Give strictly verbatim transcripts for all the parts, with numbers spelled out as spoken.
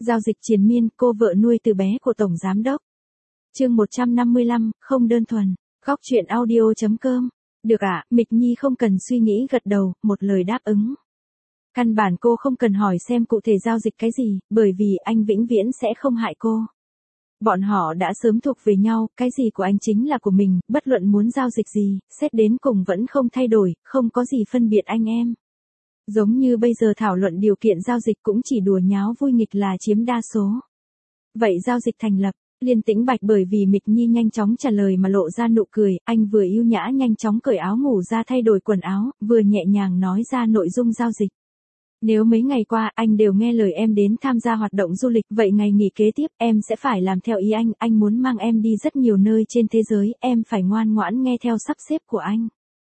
Giao dịch triền miên, cô vợ nuôi từ bé của Tổng Giám Đốc. Chương một trăm năm mươi lăm, không đơn thuần. Góc truyện audio chấm com. Được ạ, Mịch Nhi không cần suy nghĩ gật đầu, một lời đáp ứng. Căn bản cô không cần hỏi xem cụ thể giao dịch cái gì, bởi vì anh vĩnh viễn sẽ không hại cô. Bọn họ đã sớm thuộc về nhau, cái gì của anh chính là của mình, bất luận muốn giao dịch gì, xét đến cùng vẫn không thay đổi, không có gì phân biệt anh em. Giống như bây giờ thảo luận điều kiện giao dịch cũng chỉ đùa nháo vui nghịch là chiếm đa số. Vậy giao dịch thành lập, Liên Tĩnh Bạch bởi vì Mịch Nhi nhanh chóng trả lời mà lộ ra nụ cười, anh vừa yêu nhã nhanh chóng cởi áo ngủ ra thay đổi quần áo, vừa nhẹ nhàng nói ra nội dung giao dịch. Nếu mấy ngày qua anh đều nghe lời em đến tham gia hoạt động du lịch, vậy ngày nghỉ kế tiếp em sẽ phải làm theo ý anh, anh muốn mang em đi rất nhiều nơi trên thế giới, em phải ngoan ngoãn nghe theo sắp xếp của anh.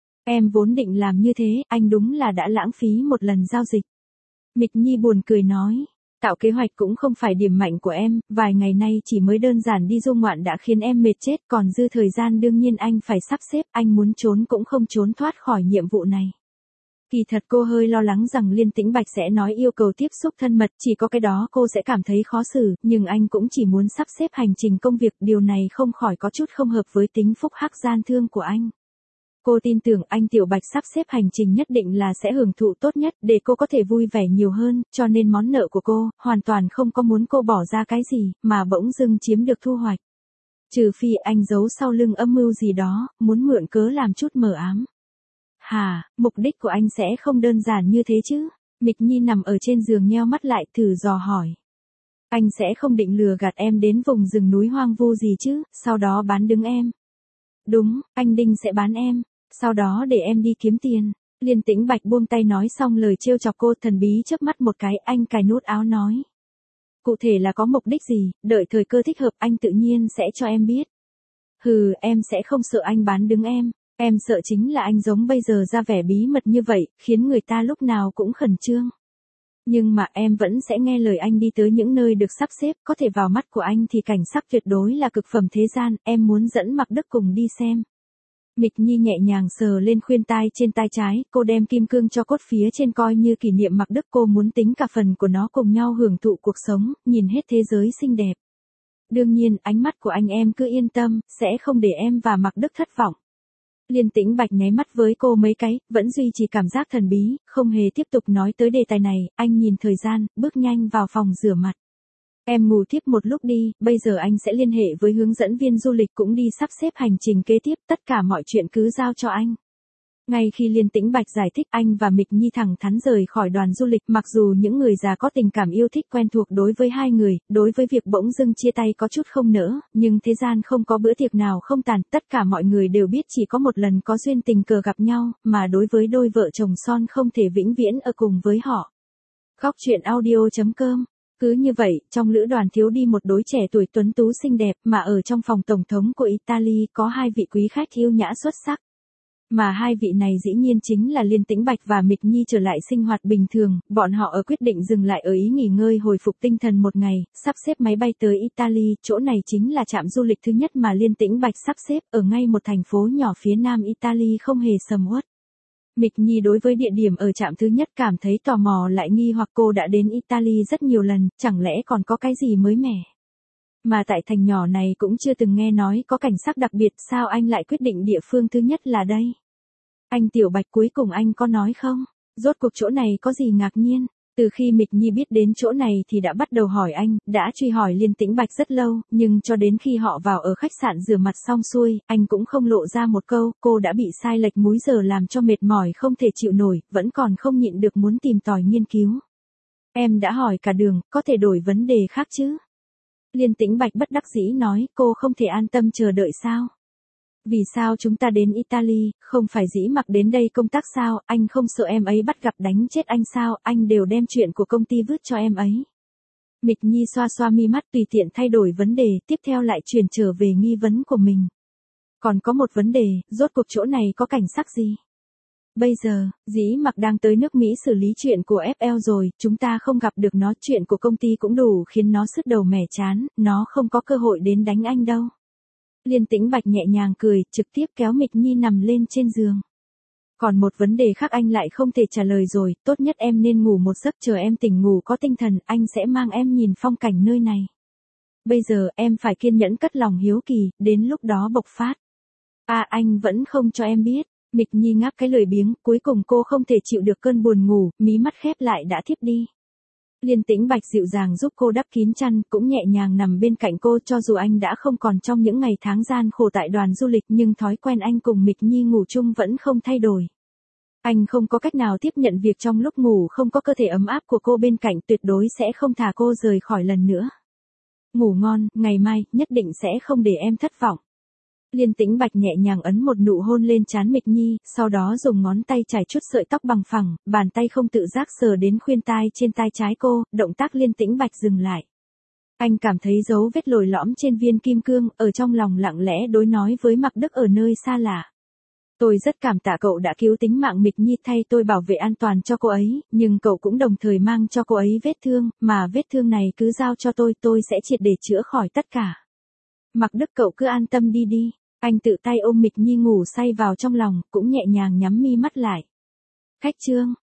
Em vốn định làm như thế, anh đúng là đã lãng phí một lần giao dịch. Mịch Nhi buồn cười nói, tạo kế hoạch cũng không phải điểm mạnh của em, vài ngày nay chỉ mới đơn giản đi du ngoạn đã khiến em mệt chết, còn dư thời gian đương nhiên anh phải sắp xếp, anh muốn trốn cũng không trốn thoát khỏi nhiệm vụ này. Kỳ thật cô hơi lo lắng rằng Liên Tĩnh Bạch sẽ nói yêu cầu tiếp xúc thân mật, chỉ có cái đó cô sẽ cảm thấy khó xử, nhưng anh cũng chỉ muốn sắp xếp hành trình công việc, điều này không khỏi có chút không hợp với tính phúc hắc gian thương của anh. Cô tin tưởng anh Tiểu Bạch sắp xếp hành trình nhất định là sẽ hưởng thụ tốt nhất để cô có thể vui vẻ nhiều hơn, cho nên món nợ của cô, hoàn toàn không có muốn cô bỏ ra cái gì, mà bỗng dưng chiếm được thu hoạch. Trừ phi anh giấu sau lưng âm mưu gì đó, muốn mượn cớ làm chút mờ ám. Hà, mục đích của anh sẽ không đơn giản như thế chứ? Mịch Nhi nằm ở trên giường nheo mắt lại thử dò hỏi. Anh sẽ không định lừa gạt em đến vùng rừng núi hoang vu gì chứ, sau đó bán đứng em. Đúng, anh Đinh sẽ bán em, sau đó để em đi kiếm tiền. Liên Tĩnh Bạch buông tay nói xong lời trêu chọc cô, thần bí chớp mắt một cái, anh cài nút áo nói. Cụ thể là có mục đích gì, đợi thời cơ thích hợp anh tự nhiên sẽ cho em biết. Hừ, em sẽ không sợ anh bán đứng em. Em sợ chính là anh giống bây giờ ra vẻ bí mật như vậy, khiến người ta lúc nào cũng khẩn trương. Nhưng mà em vẫn sẽ nghe lời anh đi tới những nơi được sắp xếp, có thể vào mắt của anh thì cảnh sắc tuyệt đối là cực phẩm thế gian, em muốn dẫn Mạc Đức cùng đi xem. Mịch Nhi nhẹ nhàng sờ lên khuyên tai trên tai trái, cô đem kim cương cho cốt phía trên coi như kỷ niệm Mạc Đức, cô muốn tính cả phần của nó cùng nhau hưởng thụ cuộc sống, nhìn hết thế giới xinh đẹp. Đương nhiên, ánh mắt của anh em cứ yên tâm, sẽ không để em và Mạc Đức thất vọng. Liên Tĩnh Bạch nháy mắt với cô mấy cái, vẫn duy trì cảm giác thần bí, không hề tiếp tục nói tới đề tài này, anh nhìn thời gian, bước nhanh vào phòng rửa mặt. Em ngủ tiếp một lúc đi, bây giờ anh sẽ liên hệ với hướng dẫn viên du lịch cũng đi sắp xếp hành trình kế tiếp, tất cả mọi chuyện cứ giao cho anh. Ngay khi Liên Tĩnh Bạch giải thích, anh và Mịch Nhi thẳng thắn rời khỏi đoàn du lịch, mặc dù những người già có tình cảm yêu thích quen thuộc đối với hai người, đối với việc bỗng dưng chia tay có chút không nỡ, nhưng thế gian không có bữa tiệc nào không tàn, tất cả mọi người đều biết chỉ có một lần có duyên tình cờ gặp nhau, mà đối với đôi vợ chồng son không thể vĩnh viễn ở cùng với họ. Góc truyện audio chấm com. Cứ như vậy, trong lữ đoàn thiếu đi một đối trẻ tuổi tuấn tú xinh đẹp, mà ở trong phòng tổng thống của Italy có hai vị quý khách yêu nhã xuất sắc. Mà hai vị này dĩ nhiên chính là Liên Tĩnh Bạch và Mịch Nhi trở lại sinh hoạt bình thường, bọn họ ở quyết định dừng lại ở Ý nghỉ ngơi hồi phục tinh thần một ngày, sắp xếp máy bay tới Italy, chỗ này chính là trạm du lịch thứ nhất mà Liên Tĩnh Bạch sắp xếp, ở ngay một thành phố nhỏ phía nam Italy không hề sầm uất. Mịch Nhi đối với địa điểm ở trạm thứ nhất cảm thấy tò mò lại nghi hoặc, cô đã đến Italy rất nhiều lần, chẳng lẽ còn có cái gì mới mẻ. Mà tại thành nhỏ này cũng chưa từng nghe nói có cảnh sắc đặc biệt, sao anh lại quyết định địa phương thứ nhất là đây? Anh Tiểu Bạch cuối cùng anh có nói không? Rốt cuộc chỗ này có gì ngạc nhiên? Từ khi Mịch Nhi biết đến chỗ này thì đã bắt đầu hỏi anh, đã truy hỏi Liên Tĩnh Bạch rất lâu, nhưng cho đến khi họ vào ở khách sạn rửa mặt xong xuôi, anh cũng không lộ ra một câu, cô đã bị sai lệch múi giờ làm cho mệt mỏi không thể chịu nổi, vẫn còn không nhịn được muốn tìm tòi nghiên cứu. Em đã hỏi cả đường, có thể đổi vấn đề khác chứ? Liên Tĩnh Bạch bất đắc dĩ nói, cô không thể an tâm chờ đợi sao? Vì sao chúng ta đến Italy, không phải dĩ mặc đến đây công tác sao, anh không sợ em ấy bắt gặp đánh chết anh sao, anh đều đem chuyện của công ty vứt cho em ấy. Mịch Nhi xoa xoa mi mắt tùy tiện thay đổi vấn đề, tiếp theo lại chuyển trở về nghi vấn của mình. Còn có một vấn đề, rốt cuộc chỗ này có cảnh sắc gì? Bây giờ, dĩ mặc đang tới nước Mỹ xử lý chuyện của ép lờ rồi, chúng ta không gặp được nó, chuyện của công ty cũng đủ khiến nó sứt đầu mẻ chán, nó không có cơ hội đến đánh anh đâu. Liên Tĩnh Bạch nhẹ nhàng cười, trực tiếp kéo Mịch Nhi nằm lên trên giường. Còn một vấn đề khác anh lại không thể trả lời rồi, tốt nhất em nên ngủ một giấc, chờ em tỉnh ngủ có tinh thần, anh sẽ mang em nhìn phong cảnh nơi này. Bây giờ em phải kiên nhẫn cất lòng hiếu kỳ, đến lúc đó bộc phát. À, anh vẫn không cho em biết. Mịch Nhi ngáp cái lười biếng, cuối cùng cô không thể chịu được cơn buồn ngủ, mí mắt khép lại đã thiếp đi. Liên Tĩnh Bạch dịu dàng giúp cô đắp kín chăn, cũng nhẹ nhàng nằm bên cạnh cô, cho dù anh đã không còn trong những ngày tháng gian khổ tại đoàn du lịch, nhưng thói quen anh cùng Mịch Nhi ngủ chung vẫn không thay đổi. Anh không có cách nào tiếp nhận việc trong lúc ngủ không có cơ thể ấm áp của cô bên cạnh, tuyệt đối sẽ không thả cô rời khỏi lần nữa. Ngủ ngon, ngày mai, nhất định sẽ không để em thất vọng. Liên Tĩnh Bạch nhẹ nhàng ấn một nụ hôn lên trán Mịch Nhi, sau đó dùng ngón tay chải chút sợi tóc bằng phẳng, bàn tay không tự giác sờ đến khuyên tai trên tai trái cô, động tác Liên Tĩnh Bạch dừng lại. Anh cảm thấy dấu vết lồi lõm trên viên kim cương, ở trong lòng lặng lẽ đối nói với Mạc Đức ở nơi xa lạ. Tôi rất cảm tạ cậu đã cứu tính mạng Mịch Nhi, thay tôi bảo vệ an toàn cho cô ấy, nhưng cậu cũng đồng thời mang cho cô ấy vết thương, mà vết thương này cứ giao cho tôi, tôi sẽ triệt để chữa khỏi tất cả. Mạc Đức, cậu cứ an tâm đi đi. Anh tự tay ôm Mịch Nhi ngủ say vào trong lòng, cũng nhẹ nhàng nhắm mi mắt lại. Khách trương.